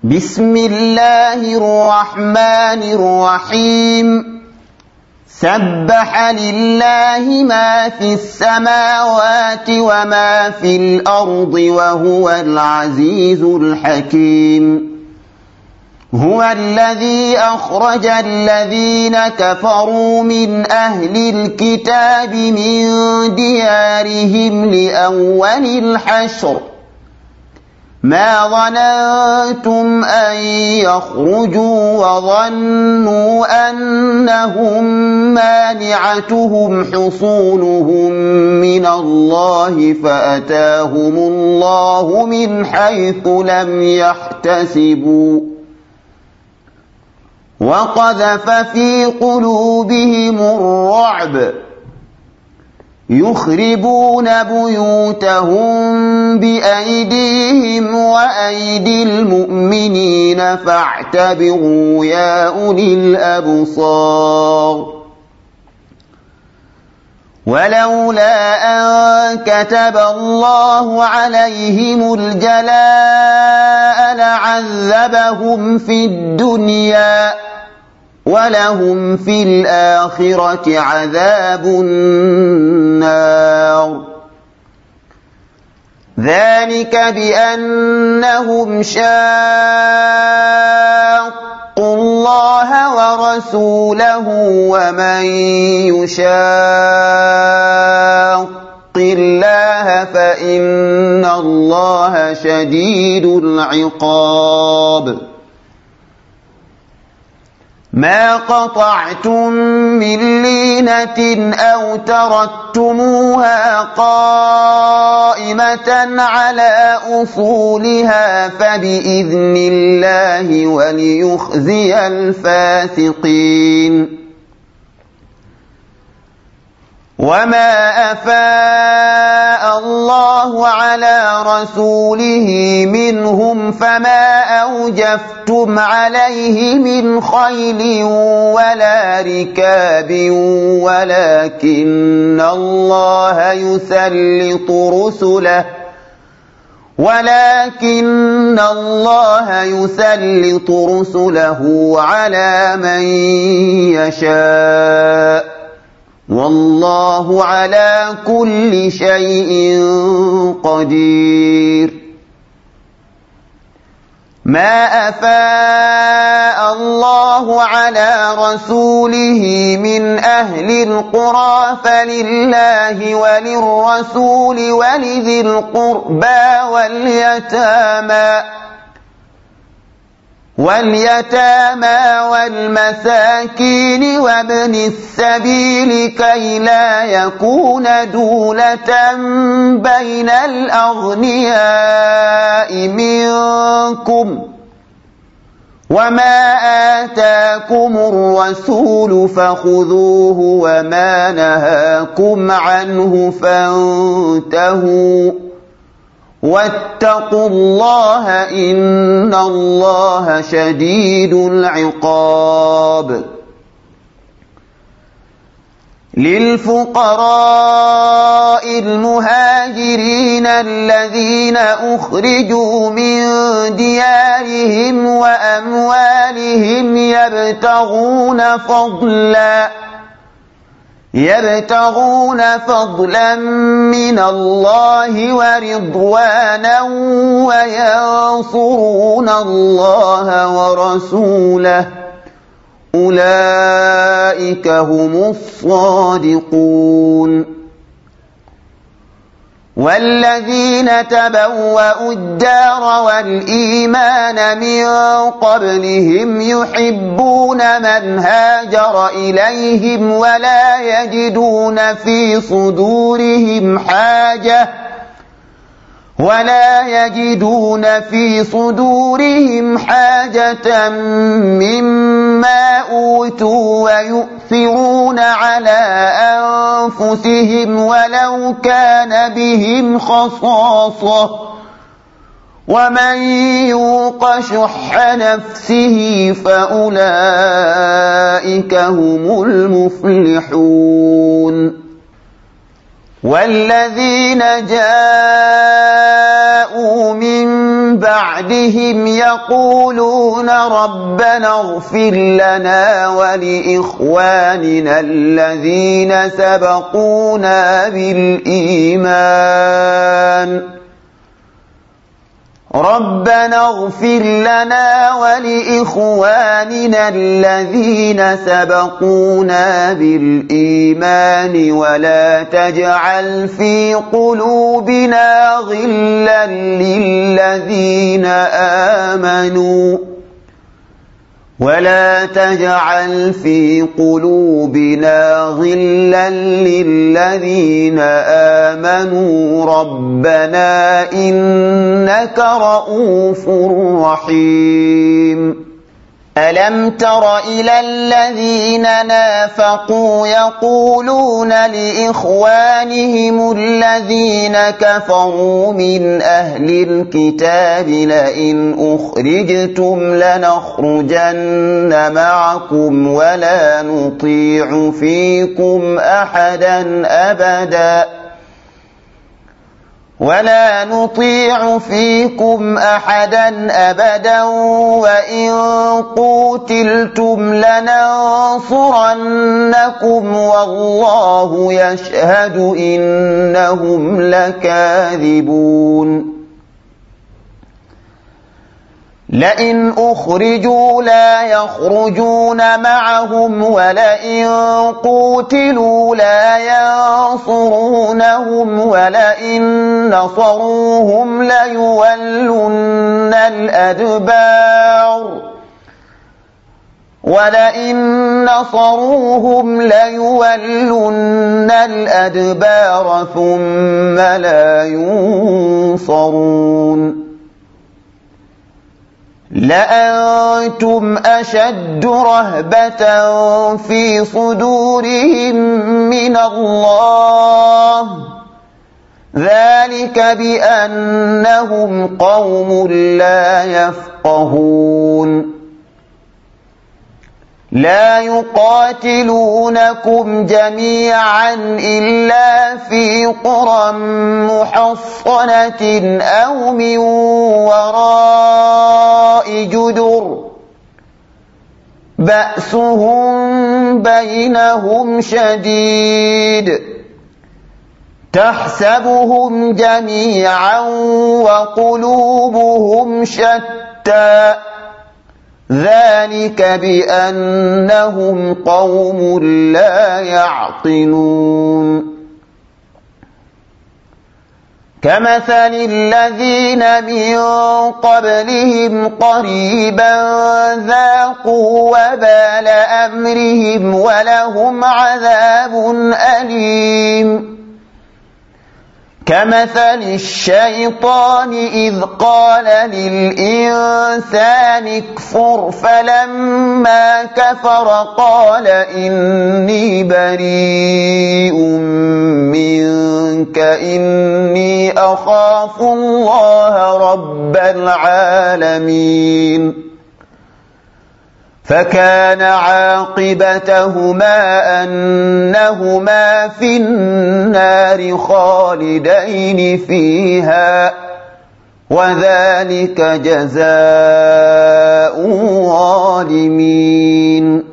بسم الله الرحمن الرحيم سبح لله ما في السماوات وما في الأرض وهو العزيز الحكيم هو الذي أخرج الذين كفروا من أهل الكتاب من ديارهم لأول الحشر ما ظننتم أن يخرجوا وظنوا أنهم مانعتهم حصونهم من الله فأتاهم الله من حيث لم يحتسبوا وقذف في قلوبهم الرعب يخربون بيوتهم بأيديهم وأيدي المؤمنين فاعتبروا يا أولي الأبصار ولولا أن كتب الله عليهم الجلاء لعذبهم في الدنيا ولهم في الآخرة عذاب النار ذلك بأنهم شاقوا الله ورسوله ومن يشاق الله فإن الله شديد العقاب ما قطعتم من لينة أو تركتموها قائمة على أصولها فبإذن الله وليخزي الفاسقين وما أفاء الله على رسوله منهم فما أوجفتم عليه من خيل ولا ركاب ولكن الله يسلط رسله على من يشاء والله على كل شيء قدير ما أفاء الله على رسوله من أهل القرى فلله وللرسول ولذي القربى واليتامى والمساكين وابن السبيل كي لا يكون دولة بين الأغنياء منكم وما آتاكم الرسول فخذوه وما نهاكم عنه فانتهوا واتقوا الله إن الله شديد العقاب للفقراء المهاجرين الذين أخرجوا من ديارهم وأموالهم يبتغون فضلا من الله ورضوانا وينصرون الله ورسوله أولئك هم الصادقون والذين تبوأوا الدار والإيمان من قبلهم يحبون من هاجر إليهم ولا يجدون في صدورهم حاجة مما أوتوا ويؤثرون على أنفسهم ولو كان بهم خصاصة ومن يوق شح نفسه فأولئك هم المفلحون والذين جاءوا من بعدهم يقولون ربنا اغفر لنا ولإخواننا الذين سبقونا بالإيمان ربنا اغفر لنا ولإخواننا الذين سبقونا بالإيمان ولا تجعل في قلوبنا غلا للذين آمنوا ولا تجعل في قلوبنا غلا للذين آمنوا ربنا إنك رؤوف رحيم ألم تر إلى الذين نافقوا يقولون لإخوانهم الذين كفروا من أهل الكتاب لئن أخرجتم لنخرجن معكم ولا نطيع فيكم أحدا أبدا وإن قوتلتم لننصرنكم والله يشهد إنهم لكاذبون لئن أخرجوا لا يخرجون معهم ولئن قوتلوا لا ينصرونهم ولئن نصروهم ليولن الأدبار ثم لا ينصرون لأنتم أشد رهبة في صدورهم من الله ذلك بأنهم قوم لا يفقهون لا يقاتلونكم جميعا إلا في قرى محصنة أو من وراء جدر بأسهم بينهم شديد تحسبهم جميعا وقلوبهم شتى ذلك بأنهم قوم لا يعقلون كمثل الذين من قبلهم قريبا ذاقوا وبال أمرهم ولهم عذاب أليم كمثل الشيطان إذ قال للإنسان اكفر فلما كفر قال إني بريء منك إني أخاف الله رب العالمين فكان عاقبتهما أنهما في النار خالدين فيها وذلك جزاء الظالمين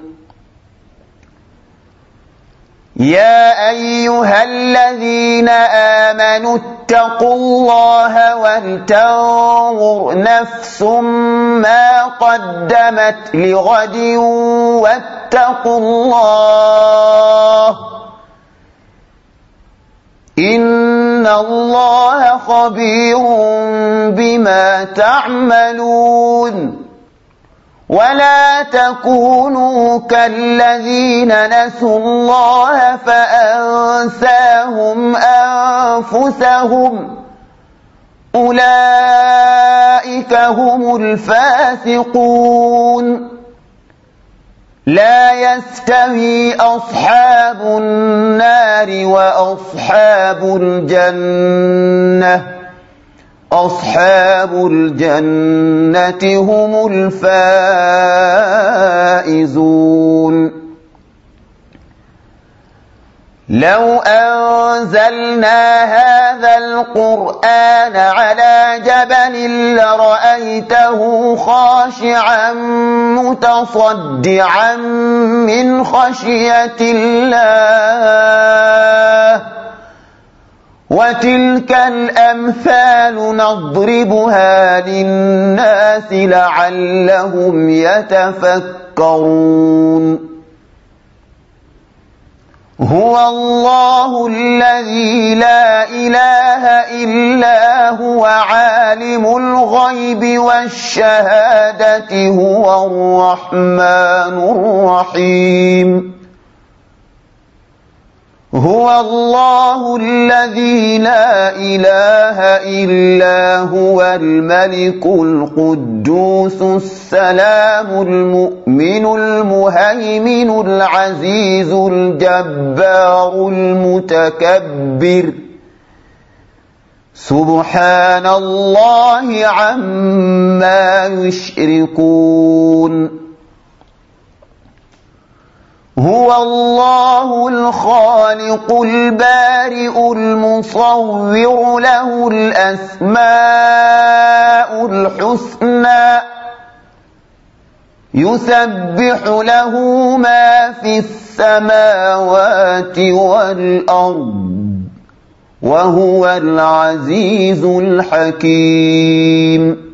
يا أيها الذين آمنوا اتقوا الله ولتنظر نفس ما قدمت لغد واتقوا الله إن الله خبير بما تعملون ولا تكونوا كالذين نسوا الله فأنساهم أنفسهم أولئك هم الفاسقون لا يستوي أصحاب النار وأصحاب الجنة أصحاب الجنة هم الفائزون لو أنزلنا هذا القرآن على جبل لرأيته خاشعا متصدعا من خشية الله وتلك الأمثال نضربها للناس لعلهم يتفكرون هو الله الذي لا إله إلا هو عالم الغيب والشهادة هو الرحمن الرحيم هو الله الذي لا إله إلا هو الملك القدوس السلام المؤمن المهيمن العزيز الجبار المتكبر سبحان الله عما يشركون هو الله الخالق البارئ المصور له الأسماء الحسنى يسبح له ما في السماوات والأرض وهو العزيز الحكيم